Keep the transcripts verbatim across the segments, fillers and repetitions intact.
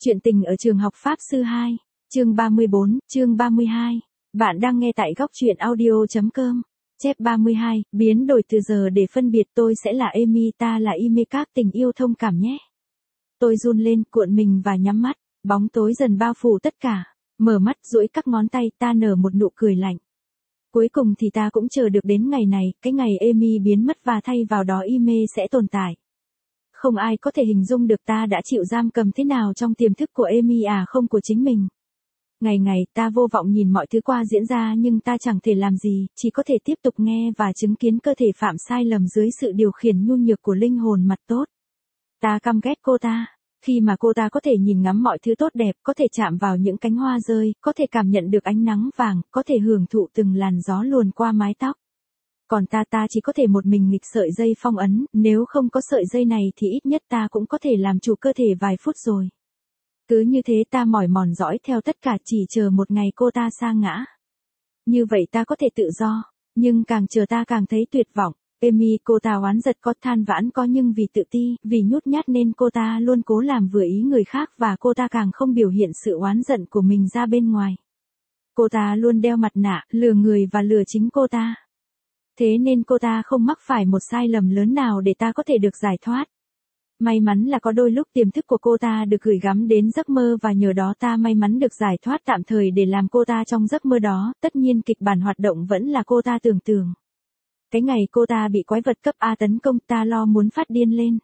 Chuyện tình ở trường học Pháp Sư hai, chương ba mươi bốn, chương ba mươi hai. Bạn đang nghe tại góc truyện audio.com. Chép ba mươi hai, biến đổi từ giờ để phân biệt tôi sẽ là Amy, ta là Ime, các tình yêu thông cảm nhé. Tôi run lên, cuộn mình và nhắm mắt, bóng tối dần bao phủ tất cả. Mở mắt, duỗi các ngón tay, ta nở một nụ cười lạnh. Cuối cùng thì ta cũng chờ được đến ngày này, cái ngày Amy biến mất và thay vào đó Ime sẽ tồn tại. Không ai có thể hình dung được ta đã chịu giam cầm thế nào trong tiềm thức của Amy à không của chính mình. Ngày ngày ta vô vọng nhìn mọi thứ qua diễn ra nhưng ta chẳng thể làm gì, chỉ có thể tiếp tục nghe và chứng kiến cơ thể phạm sai lầm dưới sự điều khiển nhu nhược của linh hồn mặt tốt. Ta căm ghét cô ta. Khi mà cô ta có thể nhìn ngắm mọi thứ tốt đẹp, có thể chạm vào những cánh hoa rơi, có thể cảm nhận được ánh nắng vàng, có thể hưởng thụ từng làn gió luồn qua mái tóc. Còn ta ta chỉ có thể một mình nghịch sợi dây phong ấn, nếu không có sợi dây này thì ít nhất ta cũng có thể làm chủ cơ thể vài phút rồi. Cứ như thế ta mỏi mòn dõi theo tất cả chỉ chờ một ngày cô ta sa ngã. Như vậy ta có thể tự do, nhưng càng chờ ta càng thấy tuyệt vọng. Amy, cô ta oán giật có, than vãn có, nhưng vì tự ti, vì nhút nhát nên cô ta luôn cố làm vừa ý người khác và cô ta càng không biểu hiện sự oán giận của mình ra bên ngoài. Cô ta luôn đeo mặt nạ, lừa người và lừa chính cô ta. Thế nên cô ta không mắc phải một sai lầm lớn nào để ta có thể được giải thoát. May mắn là có đôi lúc tiềm thức của cô ta được gửi gắm đến giấc mơ và nhờ đó ta may mắn được giải thoát tạm thời để làm cô ta trong giấc mơ đó, tất nhiên kịch bản hoạt động vẫn là cô ta tưởng tượng. Cái ngày cô ta bị quái vật cấp A tấn công ta lo muốn phát điên lên.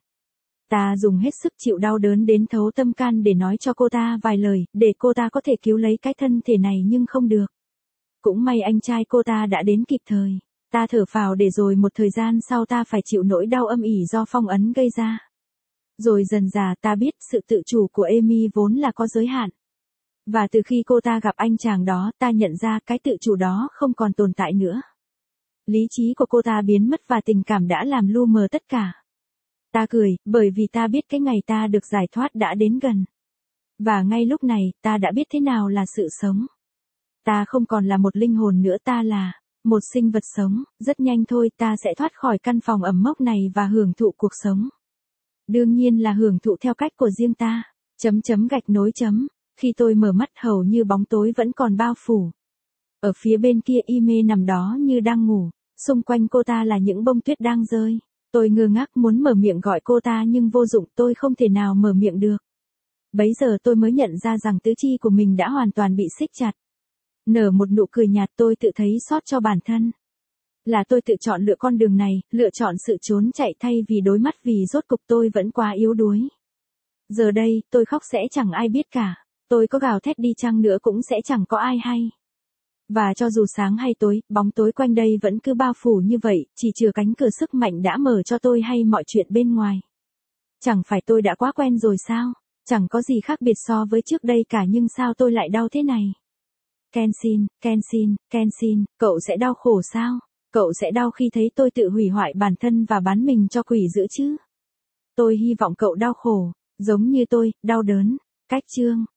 Ta dùng hết sức chịu đau đớn đến thấu tâm can để nói cho cô ta vài lời, để cô ta có thể cứu lấy cái thân thể này nhưng không được. Cũng may anh trai cô ta đã đến kịp thời. Ta thở phào để rồi một thời gian sau ta phải chịu nỗi đau âm ỉ do phong ấn gây ra. Rồi dần dà ta biết sự tự chủ của Amy vốn là có giới hạn. Và từ khi cô ta gặp anh chàng đó ta nhận ra cái tự chủ đó không còn tồn tại nữa. Lý trí của cô ta biến mất và tình cảm đã làm lu mờ tất cả. Ta cười, bởi vì ta biết cái ngày ta được giải thoát đã đến gần. Và ngay lúc này, ta đã biết thế nào là sự sống. Ta không còn là một linh hồn nữa, ta là một sinh vật sống. Rất nhanh thôi ta sẽ thoát khỏi căn phòng ẩm mốc này và hưởng thụ cuộc sống. Đương nhiên là hưởng thụ theo cách của riêng ta. Chấm chấm gạch nối chấm. Khi tôi mở mắt hầu như bóng tối vẫn còn bao phủ. Ở phía bên kia Ime nằm đó như đang ngủ. Xung quanh cô ta là những bông tuyết đang rơi. Tôi ngơ ngác muốn mở miệng gọi cô ta nhưng vô dụng, tôi không thể nào mở miệng được. Bấy giờ tôi mới nhận ra rằng tứ chi của mình đã hoàn toàn bị siết chặt. Nở một nụ cười nhạt, tôi tự thấy xót cho bản thân. Là tôi tự chọn lựa con đường này, lựa chọn sự trốn chạy thay vì đối mắt vì rốt cục tôi vẫn quá yếu đuối. Giờ đây, tôi khóc sẽ chẳng ai biết cả. Tôi có gào thét đi chăng nữa cũng sẽ chẳng có ai hay. Và cho dù sáng hay tối, bóng tối quanh đây vẫn cứ bao phủ như vậy, chỉ trừ cánh cửa sức mạnh đã mở cho tôi hay mọi chuyện bên ngoài. Chẳng phải tôi đã quá quen rồi sao? Chẳng có gì khác biệt so với trước đây cả nhưng sao tôi lại đau thế này? Kenshin, Kenshin, Kenshin, cậu sẽ đau khổ sao? Cậu sẽ đau khi thấy tôi tự hủy hoại bản thân và bán mình cho quỷ dữ chứ? Tôi hy vọng cậu đau khổ, giống như tôi, đau đớn. Cách chương.